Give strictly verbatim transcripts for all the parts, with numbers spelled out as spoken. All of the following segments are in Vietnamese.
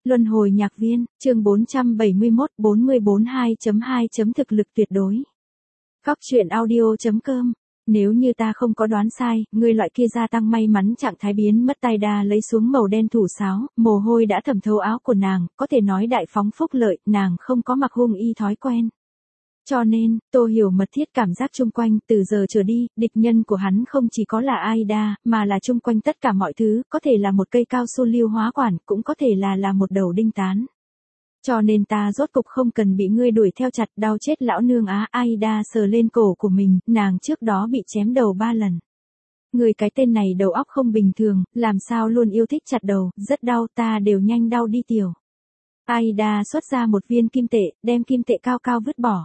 Luân hồi nhạc viên, chương bốn trăm bảy mươi mốt, bốn mươi bốn hai chấm hai. Thực lực tuyệt đối. Cóc truyện audio.com. Nếu như ta không có đoán sai, người loại kia gia tăng may mắn trạng thái biến mất tay đa lấy xuống màu đen thủ sáo, mồ hôi đã thẩm thấu áo của nàng, có thể nói đại phóng phúc lợi, nàng không có mặc hung y thói quen. Cho nên, Tô Hiểu mật thiết cảm giác chung quanh, từ giờ trở đi, địch nhân của hắn không chỉ có là Aida, mà là chung quanh tất cả mọi thứ, có thể là một cây cao su lưu hóa quản, cũng có thể là là một đầu đinh tán. Cho nên ta rốt cục không cần bị ngươi đuổi theo chặt, đau chết lão nương á. Aida sờ lên cổ của mình, nàng trước đó bị chém đầu ba lần. Người cái tên này đầu óc không bình thường, làm sao luôn yêu thích chặt đầu, rất đau, ta đều nhanh đau đi tiểu. Aida xuất ra một viên kim tệ, đem kim tệ cao cao vứt bỏ.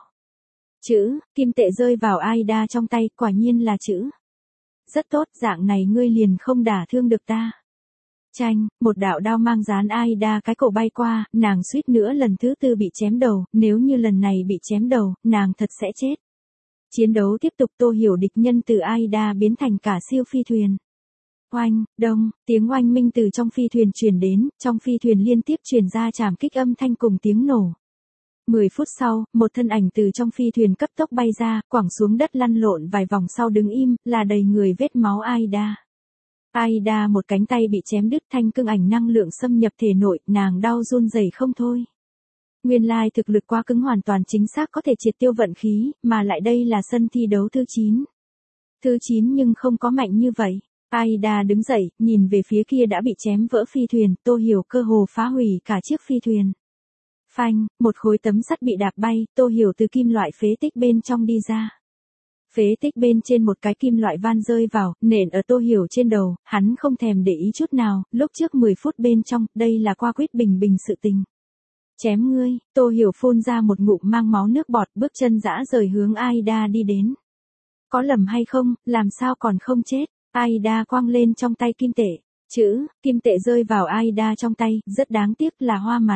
Chữ, kim tệ rơi vào Aida trong tay, quả nhiên là chữ. Rất tốt, dạng này ngươi liền không đả thương được ta. Chanh, một đạo đao mang dán Aida cái cổ bay qua, nàng suýt nữa lần thứ tư bị chém đầu, nếu như lần này bị chém đầu, nàng thật sẽ chết. Chiến đấu tiếp tục. Tô Hiểu địch nhân từ Aida biến thành cả siêu phi thuyền. Oanh, đông, tiếng oanh minh từ trong phi thuyền truyền đến, trong phi thuyền liên tiếp truyền ra trảm kích âm thanh cùng tiếng nổ. Mười phút sau, một thân ảnh từ trong phi thuyền cấp tốc bay ra, quẳng xuống đất lăn lộn vài vòng sau đứng im, là đầy người vết máu Aida. Aida một cánh tay bị chém đứt, thanh cương ảnh năng lượng xâm nhập thể nội, nàng đau run rẩy không thôi. Nguyên lai thực lực quá cứng hoàn toàn chính xác có thể triệt tiêu vận khí, mà lại đây là sân thi đấu thứ chín. Thứ chín nhưng không có mạnh như vậy. Aida đứng dậy, nhìn về phía kia đã bị chém vỡ phi thuyền, Tô Hiểu cơ hồ phá hủy cả chiếc phi thuyền. Phanh, một khối tấm sắt bị đạp bay, Tô Hiểu từ kim loại phế tích bên trong đi ra. Phế tích bên trên một cái kim loại van rơi vào, nện ở Tô Hiểu trên đầu, hắn không thèm để ý chút nào, lúc trước mười phút bên trong, đây là qua quyết bình bình sự tình. Chém ngươi, Tô Hiểu phun ra một ngụm mang máu nước bọt, bước chân dã rời hướng Aida đi đến. Có lầm hay không, làm sao còn không chết? Aida quăng lên trong tay kim tệ. Chữ, kim tệ rơi vào Aida trong tay, rất đáng tiếc là hoa mặt.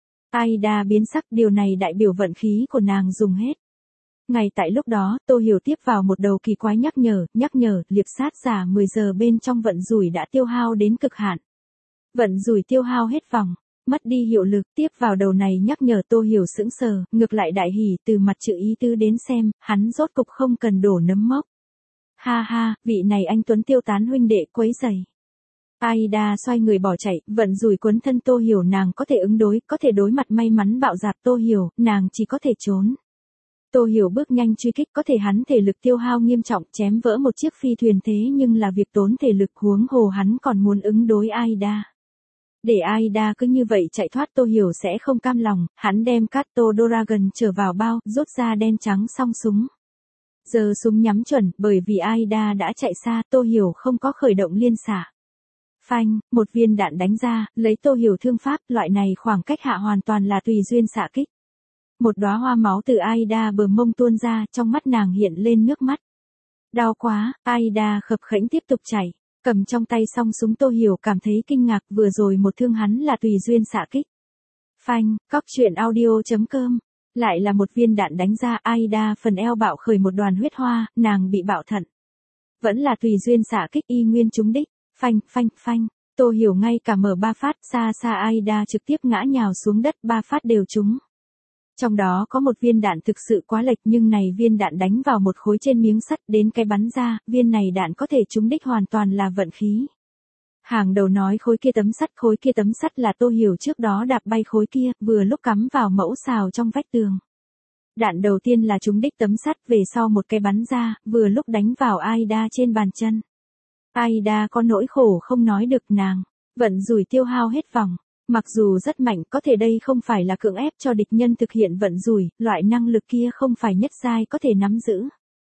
Aida biến sắc, điều này đại biểu vận khí của nàng dùng hết. Ngay tại lúc đó, Tô Hiểu tiếp vào một đầu kỳ quái nhắc nhở, nhắc nhở, liệp sát giả mười giờ bên trong vận rủi đã tiêu hao đến cực hạn. Vận rủi tiêu hao hết vòng, mất đi hiệu lực, tiếp vào đầu này nhắc nhở Tô Hiểu sững sờ, ngược lại đại hỉ, từ mặt chữ ý tứ đến xem, hắn rốt cục không cần đổ nấm mốc. Ha ha, vị này anh tuấn tiêu tán huynh đệ quấy rầy. Aida xoay người bỏ chạy, vận rủi cuốn thân Tô Hiểu, nàng có thể ứng đối, có thể đối mặt may mắn bạo dạp Tô Hiểu, nàng chỉ có thể trốn. Tô Hiểu bước nhanh truy kích, có thể hắn thể lực tiêu hao nghiêm trọng, chém vỡ một chiếc phi thuyền thế nhưng là việc tốn thể lực, huống hồ hắn còn muốn ứng đối Aida. Để Aida cứ như vậy chạy thoát Tô Hiểu sẽ không cam lòng, hắn đem Kato Dragon trở vào bao, rút ra đen trắng song súng. Giờ súng nhắm chuẩn, bởi vì Aida đã chạy xa, Tô Hiểu không có khởi động liên xạ. Phanh, một viên đạn đánh ra, lấy Tô Hiểu thương pháp, loại này khoảng cách hạ hoàn toàn là tùy duyên xạ kích. Một đóa hoa máu từ Aida bờ mông tuôn ra, trong mắt nàng hiện lên nước mắt. Đau quá, Aida khập khẽnh tiếp tục chạy, cầm trong tay song súng. Tô Hiểu cảm thấy kinh ngạc, vừa rồi một thương hắn là tùy duyên xạ kích. Phanh, cóc truyện audio.com. Lại là một viên đạn đánh ra, Aida phần eo bạo khởi một đoàn huyết hoa, nàng bị bạo thận. Vẫn là tùy duyên xạ kích, y nguyên trúng đích. Phanh, phanh, phanh, Tô Hiểu ngay cả mở ba phát, xa xa Aida trực tiếp ngã nhào xuống đất, ba phát đều trúng. Trong đó có một viên đạn thực sự quá lệch, nhưng này viên đạn đánh vào một khối trên miếng sắt, đến cái bắn ra, viên này đạn có thể trúng đích hoàn toàn là vận khí. Hàng đầu nói khối kia tấm sắt, khối kia tấm sắt là Tô Hiểu trước đó đạp bay khối kia, vừa lúc cắm vào mẫu xào trong vách tường. Đạn đầu tiên là trúng đích tấm sắt, về sau một cái bắn ra, vừa lúc đánh vào Aida trên bàn chân. Aida có nỗi khổ không nói được, nàng vận rủi tiêu hao hết vòng. Mặc dù rất mạnh, có thể đây không phải là cưỡng ép cho địch nhân thực hiện vận rủi, loại năng lực kia không phải nhất giai có thể nắm giữ.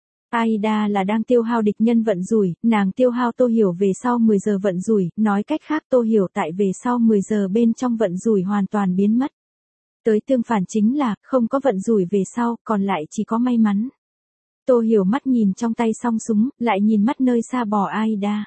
Aida là đang tiêu hao địch nhân vận rủi, nàng tiêu hao Tô Hiểu về sau mười giờ vận rủi, nói cách khác Tô Hiểu tại về sau mười giờ bên trong vận rủi hoàn toàn biến mất. Tới tương phản chính là, không có vận rủi về sau, còn lại chỉ có may mắn. Tô Hiểu mắt nhìn trong tay song súng, lại nhìn mắt nơi xa bò Aida.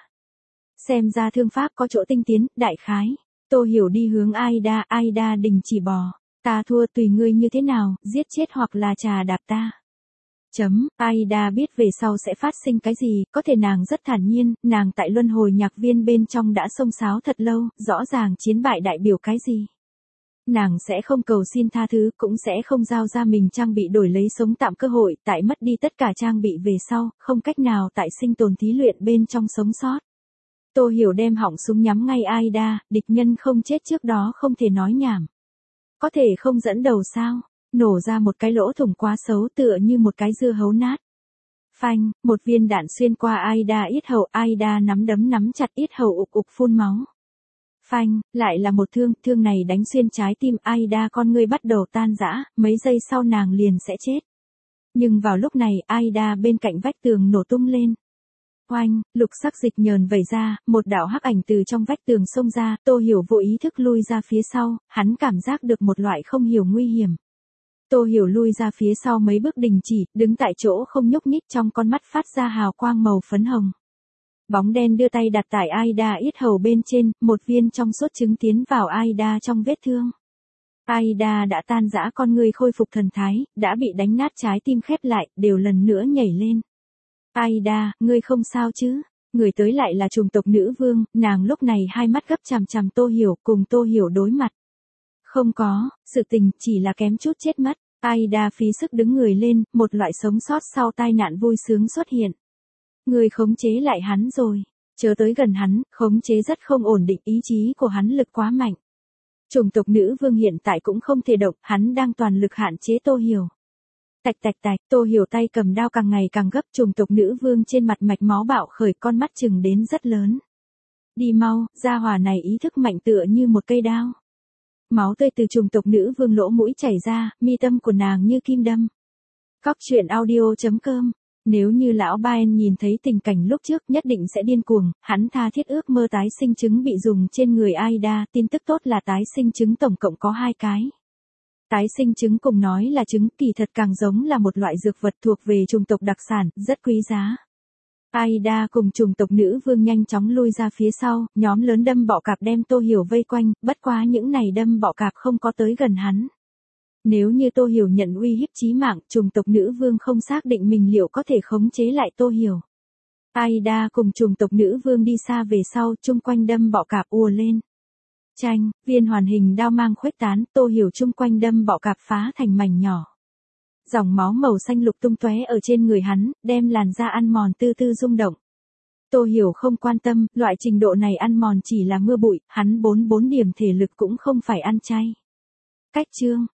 Xem ra thương pháp có chỗ tinh tiến, đại khái. Tô Hiểu đi hướng Aida, Aida đình chỉ bò. Ta thua, tùy ngươi như thế nào, giết chết hoặc là trà đạp ta. Chấm, Aida biết về sau sẽ phát sinh cái gì, có thể nàng rất thản nhiên, nàng tại luân hồi nhạc viên bên trong đã xông xáo thật lâu, rõ ràng chiến bại đại biểu cái gì. Nàng sẽ không cầu xin tha thứ, cũng sẽ không giao ra mình trang bị đổi lấy sống tạm cơ hội, tại mất đi tất cả trang bị về sau, không cách nào tại sinh tồn thí luyện bên trong sống sót. Tô Hiểu đem họng súng nhắm ngay Aida, địch nhân không chết trước đó không thể nói nhảm. Có thể không dẫn đầu sao? Nổ ra một cái lỗ thủng quá xấu tựa như một cái dưa hấu nát. Phanh, một viên đạn xuyên qua Aida yết hầu, Aida nắm đấm nắm chặt yết hầu ục ục phun máu. Phanh, lại là một thương, thương này đánh xuyên trái tim Aida, con ngươi bắt đầu tan rã, mấy giây sau nàng liền sẽ chết. Nhưng vào lúc này Aida bên cạnh vách tường nổ tung lên. Oanh, lục sắc dịch nhờn vẩy ra, một đạo hắc ảnh từ trong vách tường xông ra, Tô Hiểu vô ý thức lui ra phía sau, hắn cảm giác được một loại không hiểu nguy hiểm. Tô Hiểu lui ra phía sau mấy bước đình chỉ, đứng tại chỗ không nhúc nhích, trong con mắt phát ra hào quang màu phấn hồng. Bóng đen đưa tay đặt tại Aida yết hầu bên trên, một viên trong suốt trứng tiến vào Aida trong vết thương. Aida đã tan rã, con người khôi phục thần thái, đã bị đánh nát trái tim khép lại, đều lần nữa nhảy lên. Aida, ngươi không sao chứ? Người tới lại là trùng tộc nữ vương, nàng lúc này hai mắt gấp chằm chằm Tô Hiểu, cùng Tô Hiểu đối mặt. Không có, sự tình chỉ là kém chút chết mất. Aida phí sức đứng người lên, một loại sống sót sau tai nạn vui sướng xuất hiện. Người khống chế lại hắn rồi. Chớ tới gần hắn, khống chế rất không ổn định, ý chí của hắn lực quá mạnh. Chủng tộc nữ vương hiện tại cũng không thể động, hắn đang toàn lực hạn chế Tô Hiểu. Tạch tạch tạch, Tô Hiểu tay cầm đao càng ngày càng gấp, chủng tộc nữ vương trên mặt mạch máu bạo khởi, con mắt chừng đến rất lớn. Đi mau, gia hỏa này ý thức mạnh tựa như một cây đao. Máu tươi từ chủng tộc nữ vương lỗ mũi chảy ra, mi tâm của nàng như kim đâm. Cóc truyện audio chấm com. Nếu như lão Baen nhìn thấy tình cảnh lúc trước nhất định sẽ điên cuồng, hắn tha thiết ước mơ tái sinh trứng bị dùng trên người Aida, tin tức tốt là tái sinh trứng tổng cộng có hai cái. Tái sinh trứng cùng nói là trứng, kỳ thật càng giống là một loại dược vật thuộc về chủng tộc đặc sản, rất quý giá. Aida cùng chủng tộc nữ vương nhanh chóng lui ra phía sau, nhóm lớn đâm bọ cạp đem Tô Hiểu vây quanh, bất quá những này đâm bọ cạp không có tới gần hắn. Nếu như Tô Hiểu nhận uy hiếp chí mạng, chủng tộc nữ vương không xác định mình liệu có thể khống chế lại Tô Hiểu. Aida cùng chủng tộc nữ vương đi xa về sau, chung quanh đâm bọ cạp ùa lên. Chanh, viên hoàn hình đao mang khuếch tán, Tô Hiểu chung quanh đâm bọ cạp phá thành mảnh nhỏ. Dòng máu màu xanh lục tung tóe ở trên người hắn, đem làn da ăn mòn tư tư rung động. Tô Hiểu không quan tâm, loại trình độ này ăn mòn chỉ là mưa bụi, hắn bốn bốn điểm thể lực cũng không phải ăn chay. Cách chương